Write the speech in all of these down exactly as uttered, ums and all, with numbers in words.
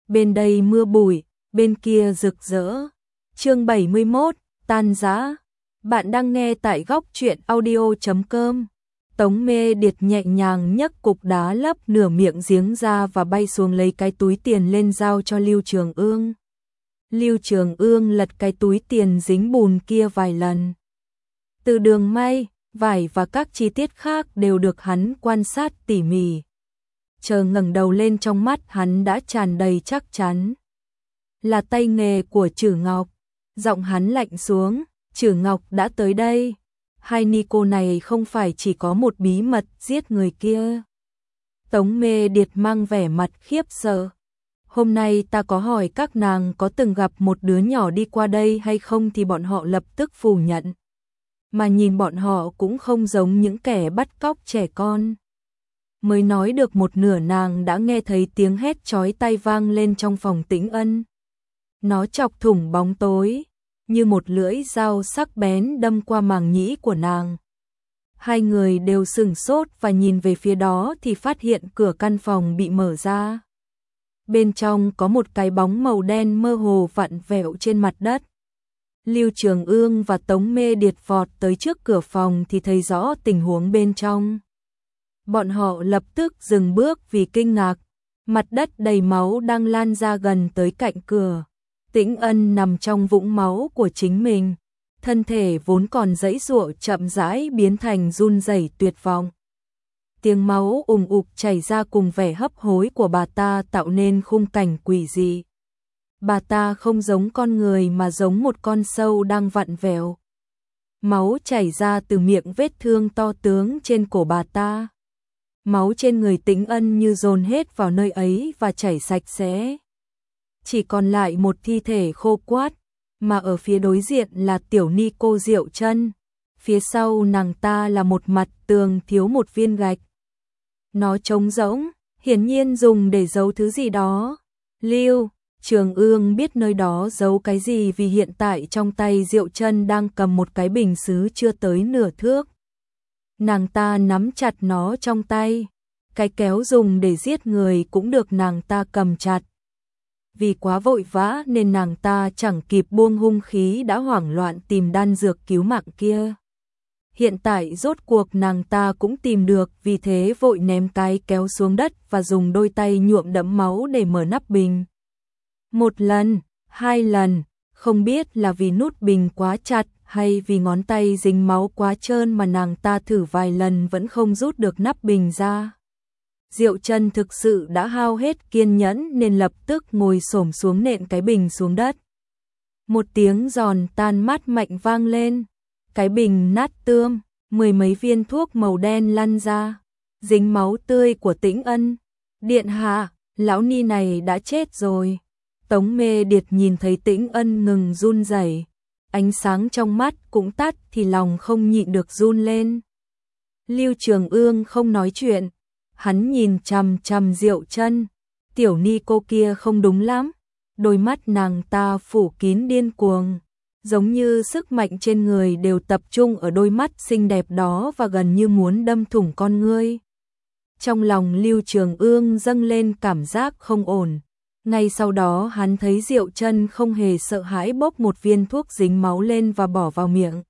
bên đây mưa bụi, bên kia rực rỡ. Chương bảy mươi mốt, tan rã. Bạn đang nghe tại góc truyện audio chấm com. Tống Mê Điệt nhẹ nhàng nhấc cục đá lấp nửa miệng giếng ra và bay xuống lấy cái túi tiền lên giao cho Lưu Trường Ương. Lưu Trường Ương lật cái túi tiền dính bùn kia vài lần. Từ đường may, vải và các chi tiết khác đều được hắn quan sát tỉ mỉ. Chờ ngẩng đầu lên, trong mắt hắn đã tràn đầy chắc chắn. Là tay nghề của Trử Ngọc. Giọng hắn lạnh xuống, Trử Ngọc đã tới đây. Hai ni cô này không phải chỉ có một bí mật giết người kia. Tống Mê Điệt mang vẻ mặt khiếp sợ. Hôm nay ta có hỏi các nàng có từng gặp một đứa nhỏ đi qua đây hay không thì bọn họ lập tức phủ nhận. Mà nhìn bọn họ cũng không giống những kẻ bắt cóc trẻ con. Mới nói được một nửa, nàng đã nghe thấy tiếng hét chói tai vang lên trong phòng Tĩnh Ân. Nó chọc thủng bóng tối, như một lưỡi dao sắc bén đâm qua màng nhĩ của nàng. Hai người đều sửng sốt và nhìn về phía đó thì phát hiện cửa căn phòng bị mở ra. Bên trong có một cái bóng màu đen mơ hồ vặn vẹo trên mặt đất. Lưu Trường Ương và Tống Mê Điệt vọt tới trước cửa phòng thì thấy rõ tình huống bên trong. Bọn họ lập tức dừng bước vì kinh ngạc. Mặt đất đầy máu đang lan ra gần tới cạnh cửa. Tĩnh Ân nằm trong vũng máu của chính mình. Thân thể vốn còn giãy giụa chậm rãi biến thành run rẩy tuyệt vọng. Tiếng máu ùn ục chảy ra cùng vẻ hấp hối của bà ta tạo nên khung cảnh quỷ dị. Bà ta không giống con người mà giống một con sâu đang vặn vẹo. Máu chảy ra từ miệng vết thương to tướng trên cổ bà ta. Máu trên người Tĩnh Ân như dồn hết vào nơi ấy và chảy sạch sẽ. Chỉ còn lại một thi thể khô quắt, mà ở phía đối diện là tiểu ni cô Diệu Chân. Phía sau nàng ta là một mặt tường thiếu một viên gạch. Nó trống rỗng, hiển nhiên dùng để giấu thứ gì đó. Lưu Trường Ương biết nơi đó giấu cái gì vì hiện tại trong tay Diệu Chân đang cầm một cái bình sứ chưa tới nửa thước. Nàng ta nắm chặt nó trong tay. Cái kéo dùng để giết người cũng được nàng ta cầm chặt. Vì quá vội vã nên nàng ta chẳng kịp buông hung khí đã hoảng loạn tìm đan dược cứu mạng kia. Hiện tại rốt cuộc nàng ta cũng tìm được, vì thế vội ném cái kéo xuống đất và dùng đôi tay nhuộm đẫm máu để mở nắp bình. Một lần, hai lần, không biết là vì nút bình quá chặt hay vì ngón tay dính máu quá trơn mà nàng ta thử vài lần vẫn không rút được nắp bình ra. Diệu Chân thực sự đã hao hết kiên nhẫn nên lập tức ngồi xổm xuống nện cái bình xuống đất. Một tiếng giòn tan mát mạnh vang lên. Cái bình nát tươm, mười mấy viên thuốc màu đen lăn ra, dính máu tươi của Tĩnh Ân. Điện hạ, lão ni này đã chết rồi. Tống Mê Điệt nhìn thấy Tĩnh Ân ngừng run rẩy, ánh sáng trong mắt cũng tắt thì lòng không nhịn được run lên. Lưu Trường Ương không nói chuyện, hắn nhìn chằm chằm Diệu Chân. Tiểu ni cô kia không đúng lắm, đôi mắt nàng ta phủ kín điên cuồng, giống như sức mạnh trên người đều tập trung ở đôi mắt xinh đẹp đó và gần như muốn đâm thủng con ngươi. Trong lòng Lưu Trường Ương dâng lên cảm giác không ổn. Ngay sau đó hắn thấy Diệu Chân không hề sợ hãi bốc một viên thuốc dính máu lên và bỏ vào miệng.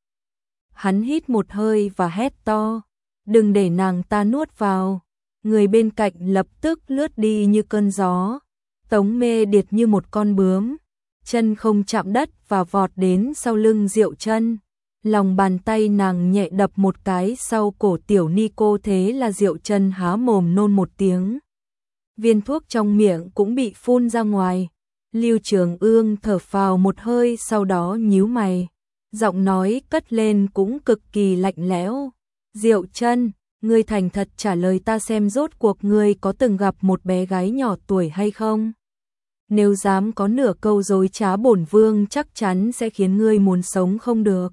Hắn hít một hơi và hét to, đừng để nàng ta nuốt vào. Người bên cạnh lập tức lướt đi như cơn gió. Tống Mê Điệt như một con bướm, chân không chạm đất và vọt đến sau lưng Diệu Chân. Lòng bàn tay nàng nhẹ đập một cái sau cổ tiểu ni cô, thế là Diệu Chân há mồm nôn một tiếng. Viên thuốc trong miệng cũng bị phun ra ngoài. Lưu Trường Ương thở phào một hơi, sau đó nhíu mày. Giọng nói cất lên cũng cực kỳ lạnh lẽo. Diệu Chân, ngươi thành thật trả lời ta xem rốt cuộc ngươi có từng gặp một bé gái nhỏ tuổi hay không? Nếu dám có nửa câu dối trá, bổn vương chắc chắn sẽ khiến ngươi muốn sống không được,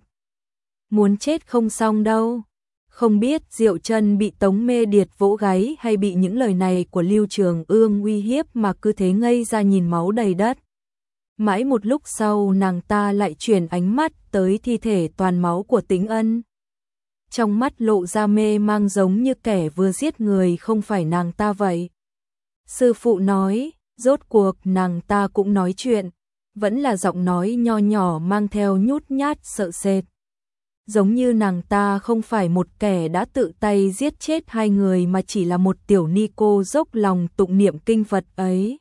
muốn chết không xong đâu. Không biết Diệu Chân bị Tống Mê Điệt vỗ gáy hay bị những lời này của Lưu Trường Ương uy hiếp mà cứ thế ngây ra nhìn máu đầy đất. Mãi một lúc sau nàng ta lại chuyển ánh mắt tới thi thể toàn máu của Tĩnh Ân. Trong mắt lộ ra mê mang giống như kẻ vừa giết người không phải nàng ta vậy. Sư phụ nói, Rốt cuộc nàng ta cũng nói chuyện, vẫn là giọng nói nho nhỏ mang theo nhút nhát sợ sệt. Giống như nàng ta không phải một kẻ đã tự tay giết chết hai người mà chỉ là một tiểu ni cô dốc lòng tụng niệm kinh Phật ấy.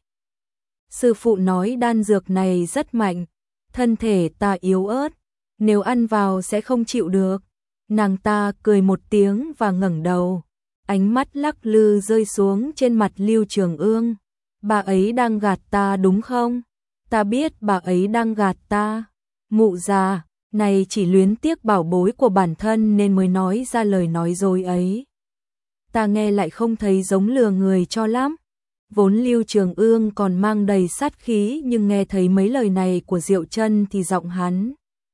Sư phụ nói đan dược này rất mạnh, thân thể ta yếu ớt, nếu ăn vào sẽ không chịu được. Nàng ta cười một tiếng và ngẩng đầu, ánh mắt lắc lư rơi xuống trên mặt Lưu Trường Ương. Bà ấy đang gạt ta đúng không? Ta biết bà ấy đang gạt ta. Mụ già, này chỉ luyến tiếc bảo bối của bản thân nên mới nói ra lời nói dối ấy. Ta nghe lại không thấy giống lừa người cho lắm. Vốn Lưu Trường Ương còn mang đầy sát khí nhưng nghe thấy mấy lời này của Diệu Chân thì giọng hắn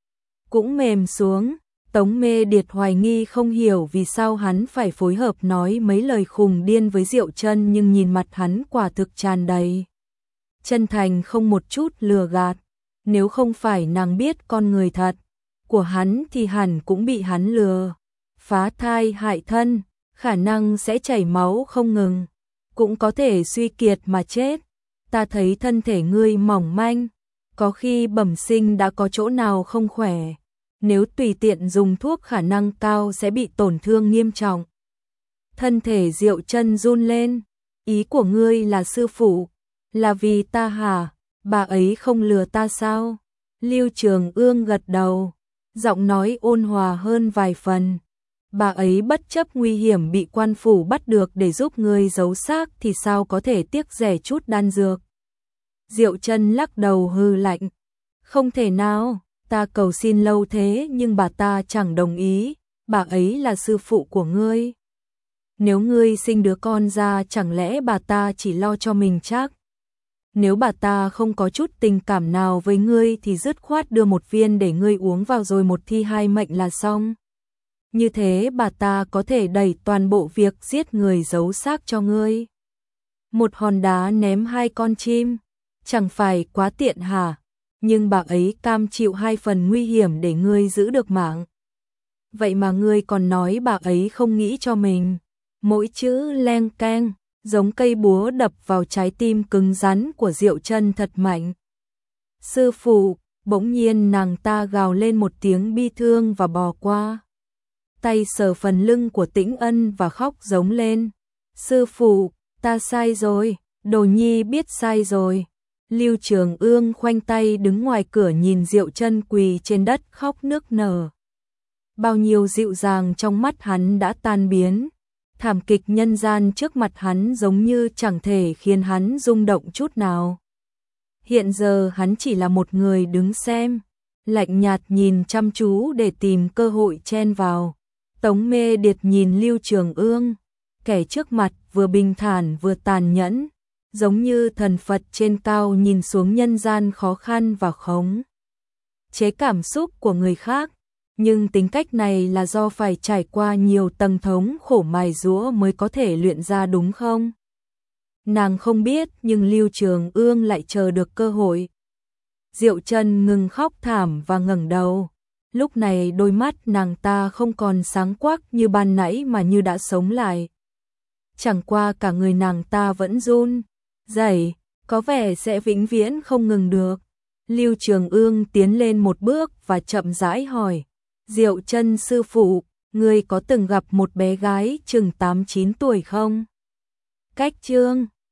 cũng mềm xuống. Tống Mê Điệt hoài nghi không hiểu vì sao hắn phải phối hợp nói mấy lời khùng điên với Diệu Chân, nhưng nhìn mặt hắn quả thực tràn đầy chân thành, không một chút lừa gạt. Nếu không phải nàng biết con người thật của hắn thì hẳn cũng bị hắn lừa, phá thai hại thân, khả năng sẽ chảy máu không ngừng, cũng có thể suy kiệt mà chết. Ta thấy thân thể ngươi mỏng manh, có khi bẩm sinh đã có chỗ nào không khỏe. Nếu tùy tiện dùng thuốc khả năng cao sẽ bị tổn thương nghiêm trọng. Thân thể Diệu Chân run lên. Ý của ngươi là sư phụ, là vì ta hả? Bà ấy không lừa ta sao? Lưu Trường Ương gật đầu, giọng nói ôn hòa hơn vài phần. Bà ấy bất chấp nguy hiểm bị quan phủ bắt được để giúp ngươi giấu xác thì sao có thể tiếc rẻ chút đan dược? Diệu Chân lắc đầu hừ lạnh. Không thể nào. Ta cầu xin lâu thế nhưng bà ta chẳng đồng ý, bà ấy là sư phụ của ngươi. Nếu ngươi sinh đứa con ra chẳng lẽ bà ta chỉ lo cho mình chắc? Nếu bà ta không có chút tình cảm nào với ngươi thì dứt khoát đưa một viên để ngươi uống vào rồi một thi hai mệnh là xong. Như thế bà ta có thể đẩy toàn bộ việc giết người giấu xác cho ngươi. Một hòn đá ném hai con chim, chẳng phải quá tiện hả? Nhưng bà ấy cam chịu hai phần nguy hiểm để ngươi giữ được mạng. Vậy mà ngươi còn nói bà ấy không nghĩ cho mình. Mỗi chữ leng keng, giống cây búa đập vào trái tim cứng rắn của Diệu Chân thật mạnh. Sư phụ, bỗng nhiên nàng ta gào lên một tiếng bi thương và bò qua. Tay sờ phần lưng của Tĩnh Ân và khóc giống lên. Sư phụ, ta sai rồi, Đồ Nhi biết sai rồi. Lưu Trường Ương khoanh tay đứng ngoài cửa nhìn Diệu Chân quỳ trên đất khóc nức nở. Bao nhiêu dịu dàng trong mắt hắn đã tan biến. Thảm kịch nhân gian trước mặt hắn giống như chẳng thể khiến hắn rung động chút nào. Hiện giờ hắn chỉ là một người đứng xem, lạnh nhạt nhìn chăm chú để tìm cơ hội chen vào. Tống Mê Điệt nhìn Lưu Trường Ương, kẻ trước mặt vừa bình thản vừa tàn nhẫn, giống như thần Phật trên cao nhìn xuống nhân gian khó khăn và khống chế cảm xúc của người khác. Nhưng tính cách này là do phải trải qua nhiều tầng thống khổ mài giũa mới có thể luyện ra đúng không? Nàng không biết nhưng Lưu Trường Ương lại chờ được cơ hội. Diệu Chân ngừng khóc thảm và ngẩng đầu. Lúc này đôi mắt nàng ta không còn sáng quắc như ban nãy mà như đã sống lại. Chẳng qua cả người nàng ta vẫn run rẩy, có vẻ sẽ vĩnh viễn không ngừng được. Lưu Trường Ương tiến lên một bước và chậm rãi hỏi. Diệu Chân sư phụ, ngươi có từng gặp một bé gái chừng tám chín tuổi không? Cách chương